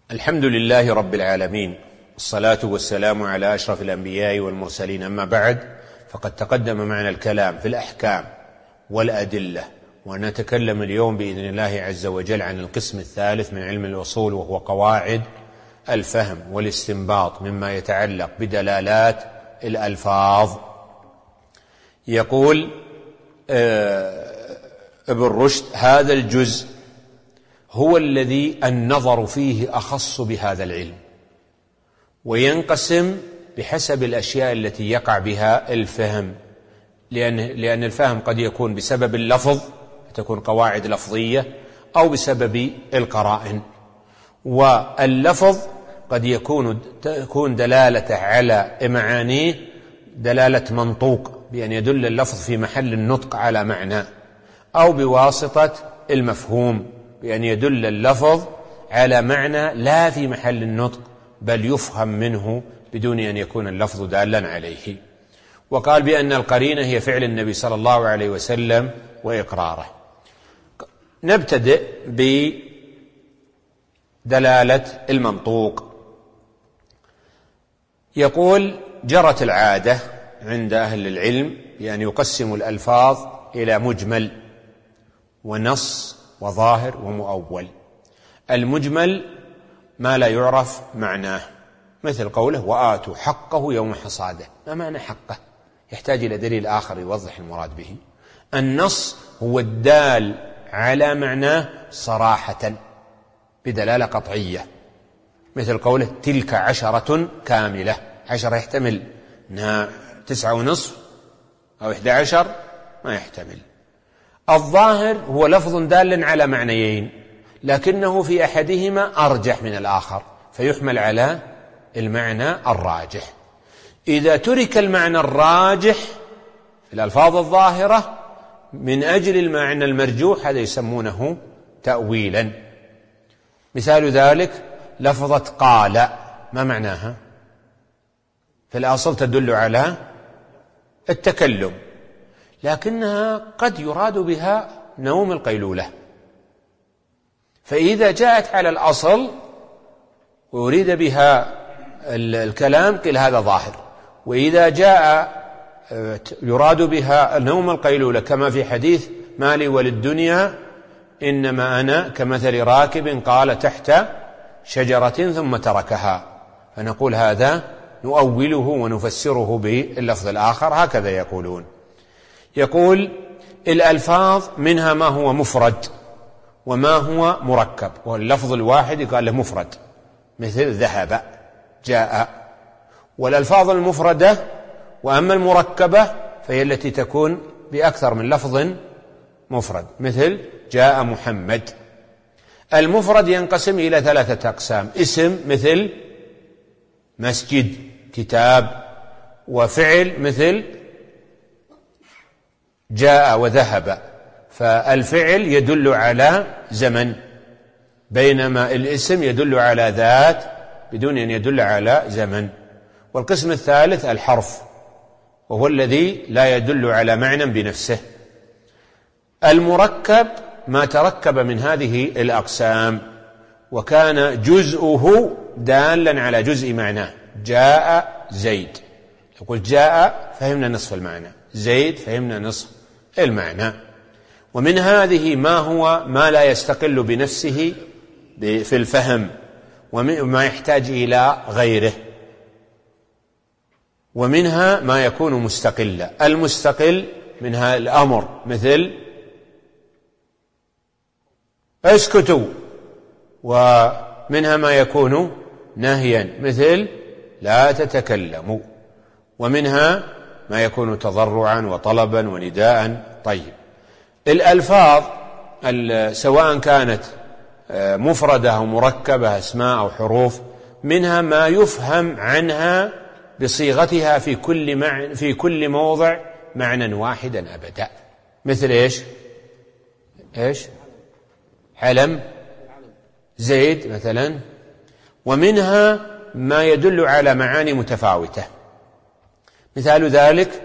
الحمد لله رب العالمين، والصلاة والسلام على أشرف الأنبياء والمرسلين، أما بعد، فقد تقدم معنا الكلام في الأحكام والأدلة، ونتكلم اليوم بإذن الله عز وجل عن القسم الثالث من علم الأصول، وهو قواعد الفهم والاستنباط مما يتعلق بدلالات الألفاظ. يقول ابن رشد: هذا الجزء هو الذي النظر فيه أخص بهذا العلم، وينقسم بحسب الأشياء التي يقع بها الفهم، لأن الفهم قد يكون بسبب اللفظ، تكون قواعد لفظية، أو بسبب القرائن. واللفظ قد تكون دلالة على معانيه دلالة منطوق، بأن يدل اللفظ في محل النطق على معنى، أو بواسطة المفهوم، بأن يدل اللفظ على معنى لا في محل النطق، بل يفهم منه بدون أن يكون اللفظ دالا عليه. وقال بأن القرينة هي فعل النبي صلى الله عليه وسلم وإقراره. نبتدئ بدلالة المنطوق. يقول: جرت العادة عند أهل العلم بأن يقسموا الألفاظ إلى مجمل ونص وظاهر ومؤول. المجمل ما لا يعرف معناه، مثل قوله: وآتوا حقه يوم حصاده. ما معنى حقه؟ يحتاج إلى دليل آخر يوضح المراد به. النص هو الدال على معناه صراحة بدلالة قطعية، مثل قوله: تلك 10 كاملة. 10 يحتمل أنها 9.5 أو 11، ما يحتمل. الظاهر هو لفظ دال على معنيين، لكنه في أحدهما أرجح من الآخر، فيحمل على المعنى الراجح. إذا ترك المعنى الراجح في الألفاظ الظاهرة من أجل المعنى المرجوح، هذا يسمونه تأويلا. مثال ذلك لفظة قال، ما معناها؟ في الأصل تدل على التكلم، لكنها قد يراد بها نوم القيلولة، فإذا جاءت على الأصل ويريد بها الكلام قيل هذا ظاهر. وإذا جاء يراد بها نوم القيلولة، كما في حديث: ما لي وللدنيا إنما أنا كمثل راكب قال تحت شجرة ثم تركها، فنقول هذا نؤوله ونفسره باللفظ الآخر، هكذا يقولون. يقول: الألفاظ منها ما هو مفرد وما هو مركب، واللفظ الواحد يقال له مفرد، مثل ذهب، جاء. والألفاظ المفردة وأما المركبة فهي التي تكون بأكثر من لفظ مفرد، مثل جاء محمد. المفرد ينقسم إلى 3 أقسام: اسم مثل مسجد، كتاب، وفعل مثل جاء وذهب. فالفعل يدل على زمن، بينما الاسم يدل على ذات بدون أن يدل على زمن. والقسم الثالث الحرف، وهو الذي لا يدل على معنى بنفسه. المركب ما تركب من هذه الأقسام وكان جزءه دالا على جزء معناه. جاء زيد، لو قلت جاء فهمنا نصف المعنى، زيد فهمنا نصف المعنى. ومن هذه ما هو ما لا يستقل بنفسه في الفهم، وما يحتاج إلى غيره. ومنها ما يكون مستقلا. المستقل منها الأمر، مثل اسكتوا. ومنها ما يكون نهيا، مثل لا تتكلموا. ومنها ما يكون تضرعا وطلبا ونداء. طيب، الألفاظ سواء كانت مفردة أو مركبة، أسماء أو حروف، منها ما يفهم عنها بصيغتها في كل موضع معنى واحدا أبدا، مثل إيش؟ حلم، زيد مثلا. ومنها ما يدل على معاني متفاوتة، مثال ذلك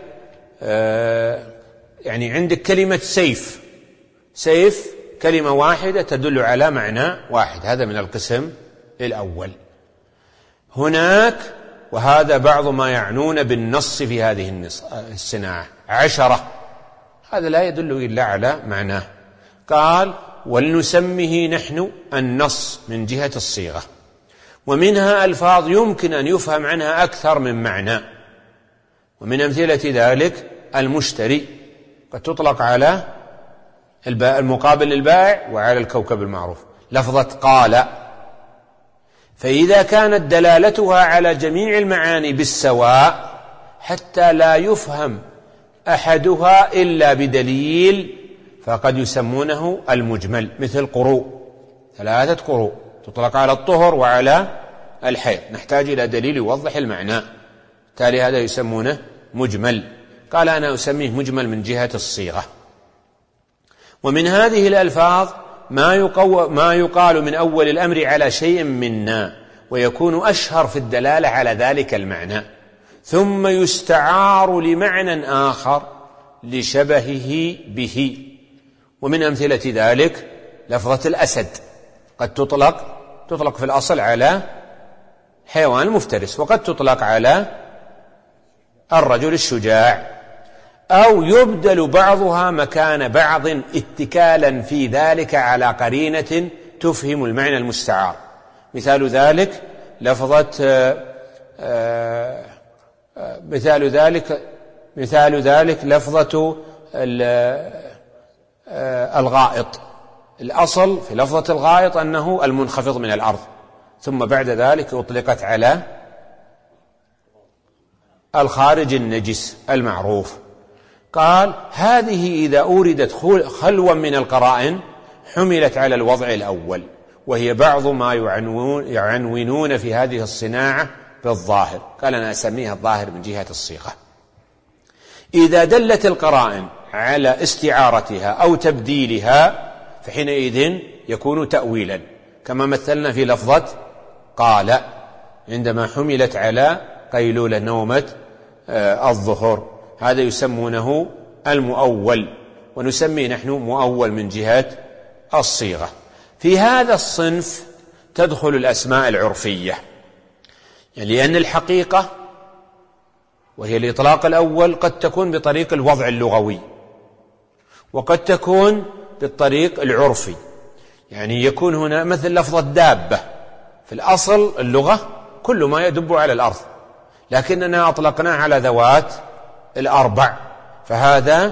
يعني عندك كلمة سيف كلمة واحدة تدل على معنى واحد، هذا من القسم الأول. هناك، وهذا بعض ما يعنون بالنص في هذه الصناعة، 10، هذا لا يدل إلا على معناه. قال: ولنسميه نحن النص من جهة الصيغة، ومنها ألفاظ يمكن أن يفهم عنها أكثر من معنى، ومن أمثلة ذلك المشتري، قد تطلق على المقابل للبائع وعلى الكوكب المعروف. لفظة قال، فإذا كانت دلالتها على جميع المعاني بالسواء حتى لا يفهم أحدها إلا بدليل فقد يسمونه المجمل، مثل قروء، 3 قروء تطلق على الطهر وعلى الحيض، نحتاج إلى دليل يوضح المعنى، تالي هذا يسمونه مجمل. قال: أنا أسميه مجمل من جهة الصيغة. ومن هذه الألفاظ ما يقال من أول الأمر على شيء منا، ويكون أشهر في الدلالة على ذلك المعنى، ثم يستعار لمعنى آخر لشبهه به. ومن أمثلة ذلك لفظة الأسد، قد تطلق في الأصل على حيوان المفترس، وقد تطلق على الرجل الشجاع، أو يبدل بعضها مكان بعض اتكالا في ذلك على قرينة تفهم المعنى المستعار. مثال ذلك لفظة الغائط. الأصل في لفظة الغائط أنه المنخفض من الأرض، ثم بعد ذلك أطلقت على الخارج النجس المعروف. قال: هذه إذا أوردت خلوا من القرائن حملت على الوضع الأول، وهي بعض ما يعنونون في هذه الصناعة بالظاهر. قال: أنا أسميها الظاهر من جهة الصيغة. إذا دلت القرائن على استعارتها أو تبديلها فحينئذ يكون تأويلا، كما مثلنا في لفظة قال عندما حملت على قيلولة نومة الظهر، هذا يسمونه المؤول، ونسميه نحن مؤول من جهة الصيغة. في هذا الصنف تدخل الأسماء العرفية، يعني لأن الحقيقة وهي الإطلاق الأول قد تكون بطريق الوضع اللغوي، وقد تكون بالطريق العرفي. يعني يكون هنا مثل لفظة دابة، في الأصل اللغة كل ما يدب على الأرض، لكننا أطلقناه على ذوات الأربع، فهذا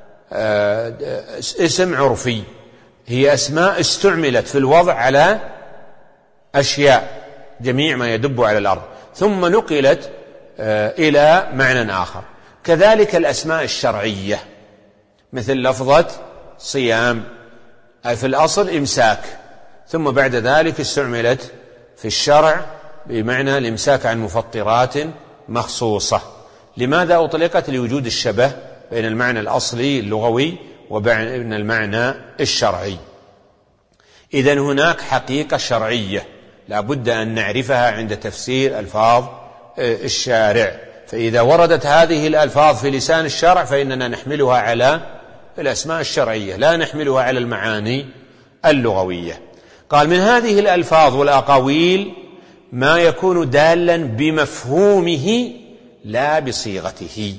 اسم عرفي. هي أسماء استعملت في الوضع على أشياء، جميع ما يدب على الأرض، ثم نقلت إلى معنى آخر. كذلك الأسماء الشرعية، مثل لفظة صيام، في الأصل إمساك، ثم بعد ذلك استعملت في الشرع بمعنى الإمساك عن مفطرات مخصوصة. لماذا أطلقت؟ لوجود الشبه بين المعنى الأصلي اللغوي وبين المعنى الشرعي. إذن هناك حقيقة شرعية لا بد أن نعرفها عند تفسير ألفاظ الشارع، فإذا وردت هذه الألفاظ في لسان الشرع فإننا نحملها على الأسماء الشرعية، لا نحملها على المعاني اللغوية. قال: من هذه الألفاظ والأقاويل ما يكون دالا بمفهومه لا بصيغته،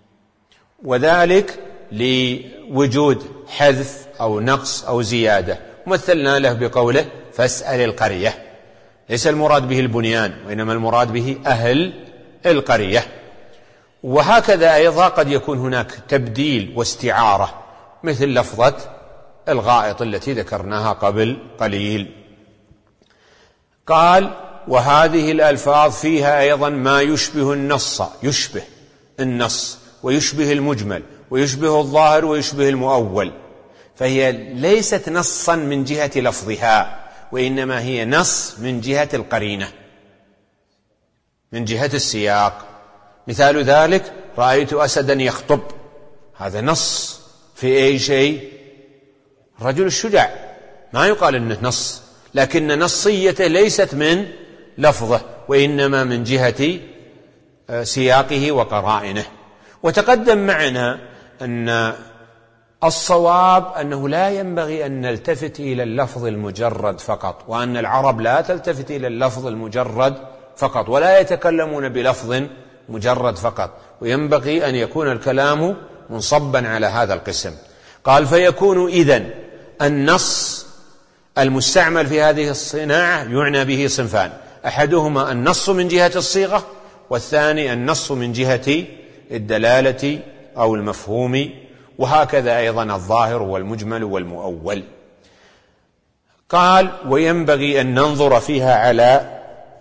وذلك لوجود حذف أو نقص أو زيادة. مثلنا له بقوله: فاسأل القرية، ليس المراد به البنيان، وإنما المراد به أهل القرية. وهكذا أيضا قد يكون هناك تبديل واستعارة، مثل لفظة الغائط التي ذكرناها قبل قليل. قال: وهذه الألفاظ فيها أيضا ما يشبه النص، يشبه النص ويشبه المجمل ويشبه الظاهر ويشبه المؤول، فهي ليست نصا من جهة لفظها، وإنما هي نص من جهة القرينة، من جهة السياق. مثال ذلك: رأيت أسدا يخطب، هذا نص في أي شيء؟ الرجل الشجاع، ما يقال إنه نص، لكن نصيته ليست من لفظه، وإنما من جهة سياقه وقرائنه. وتقدم معنا أن الصواب أنه لا ينبغي أن نلتفت إلى اللفظ المجرد فقط، وأن العرب لا تلتفت إلى اللفظ المجرد فقط، ولا يتكلمون بلفظ مجرد فقط، وينبغي أن يكون الكلام منصبا على هذا القسم. قال: فيكون إذن النص المستعمل في هذه الصناعة يعنى به صنفان: أحدهما النص من جهة الصيغة، والثاني النص من جهة الدلالة أو المفهوم، وهكذا أيضا الظاهر والمجمل والمؤول. قال: وينبغي أن ننظر فيها على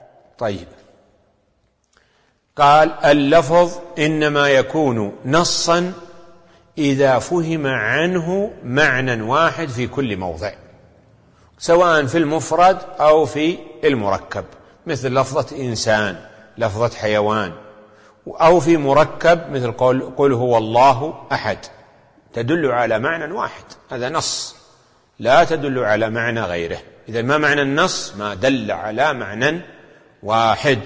قال: اللفظ إنما يكون نصا إذا فهم عنه معنى واحد في كل موضع، سواء في المفرد أو في المركب، مثل لفظة إنسان، لفظة حيوان، أو في مركب مثل قل هو الله أحد، تدل على معنى واحد، هذا نص، لا تدل على معنى غيره. إذا ما معنى النص؟ ما دل على معنى واحد.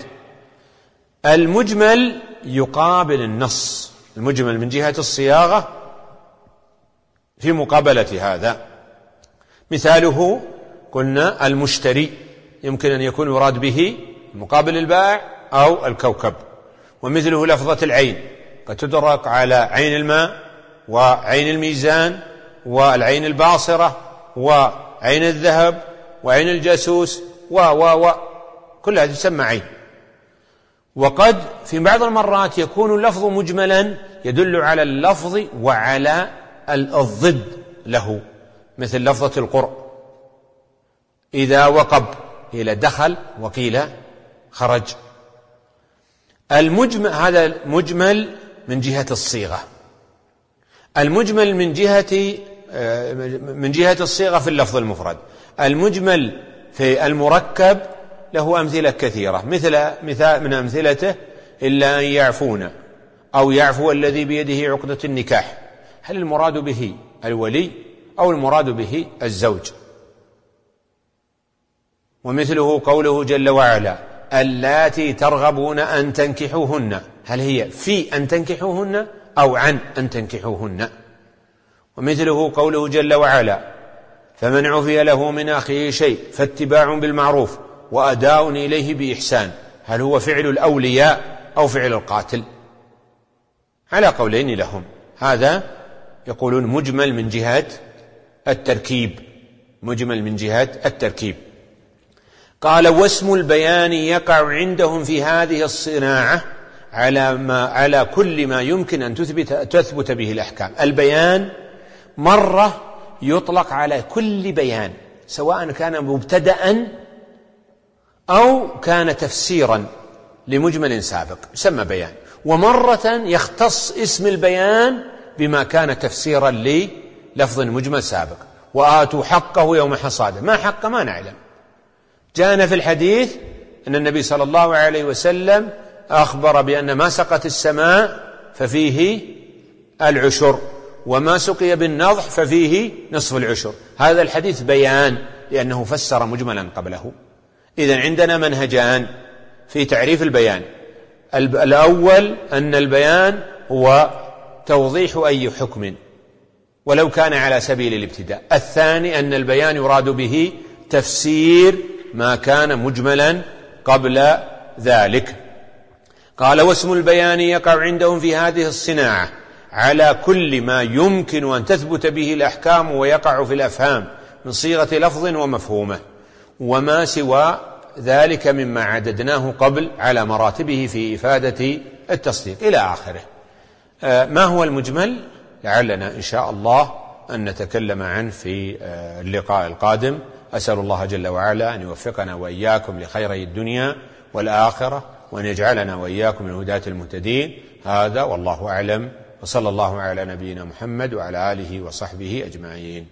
المجمل يقابل النص، المجمل من جهة الصياغة في مقابلة هذا. مثاله قلنا المشتري، يمكن أن يكون يراد به مقابل البائع أو الكوكب. ومثله لفظة العين، قد تدرك على عين الماء وعين الميزان والعين الباصرة وعين الذهب وعين الجاسوس كل هذه تسمى عين. وقد في بعض المرات يكون اللفظ مجملا يدل على اللفظ وعلى الضد له، مثل لفظة القرء، إذا وقب قيل دخل وقيل خرج. هذا المجمل من جهة الصيغة. المجمل من جهة الصيغة في اللفظ المفرد. المجمل في المركب له أمثلة كثيرة، مثال من أمثلته: إلا أن يعفون أو يعفو الذي بيده عقدة النكاح. هل المراد به الولي أو المراد به الزوج؟ ومثله قوله جل وعلا: اللاتي ترغبون أن تنكحوهن، هل هي في أن تنكحوهن أو عن أن تنكحوهن؟ ومثله قوله جل وعلا: فمن عفي له من أخيه شيء فاتباع بالمعروف وأداء إليه بإحسان، هل هو فعل الأولياء أو فعل القاتل؟ على قولين لهم. هذا يقولون مجمل من جهة التركيب، مجمل من جهة التركيب. قال: واسم البيان يقع عندهم في هذه الصناعة على كل ما يمكن أن تثبت به الأحكام. البيان مرة يطلق على كل بيان، سواء كان مبتدأ أو كان تفسيرا لمجمل سابق، يسمى بيان. ومرة يختص اسم البيان بما كان تفسيرا للفظ مجمل سابق. وآتوا حقه يوم حصاده، ما حق ما نعلم. جاءنا في الحديث أن النبي صلى الله عليه وسلم أخبر بأن ما سقت السماء ففيه العشر، وما سقي بالنضح ففيه نصف العشر. هذا الحديث بيان لأنه فسر مجملا قبله. إذن عندنا منهجان في تعريف البيان: الأول أن البيان هو توضيح أي حكم ولو كان على سبيل الابتداء. الثاني أن البيان يراد به تفسير ما كان مجملا قبل ذلك. قال: واسم البيان يقع عندهم في هذه الصناعة على كل ما يمكن أن تثبت به الأحكام ويقع في الأفهام من صيغة لفظ ومفهومه، وما سوى ذلك مما عددناه قبل على مراتبه في إفادة التصديق إلى آخره. ما هو المجمل؟ لعلنا إن شاء الله أن نتكلم عنه في اللقاء القادم. أسأل الله جل وعلا أن يوفقنا وإياكم لخيري الدنيا والآخرة، وأن يجعلنا وإياكم من الهداة المهتدين. هذا والله أعلم، وصلى الله على نبينا محمد وعلى آله وصحبه أجمعين.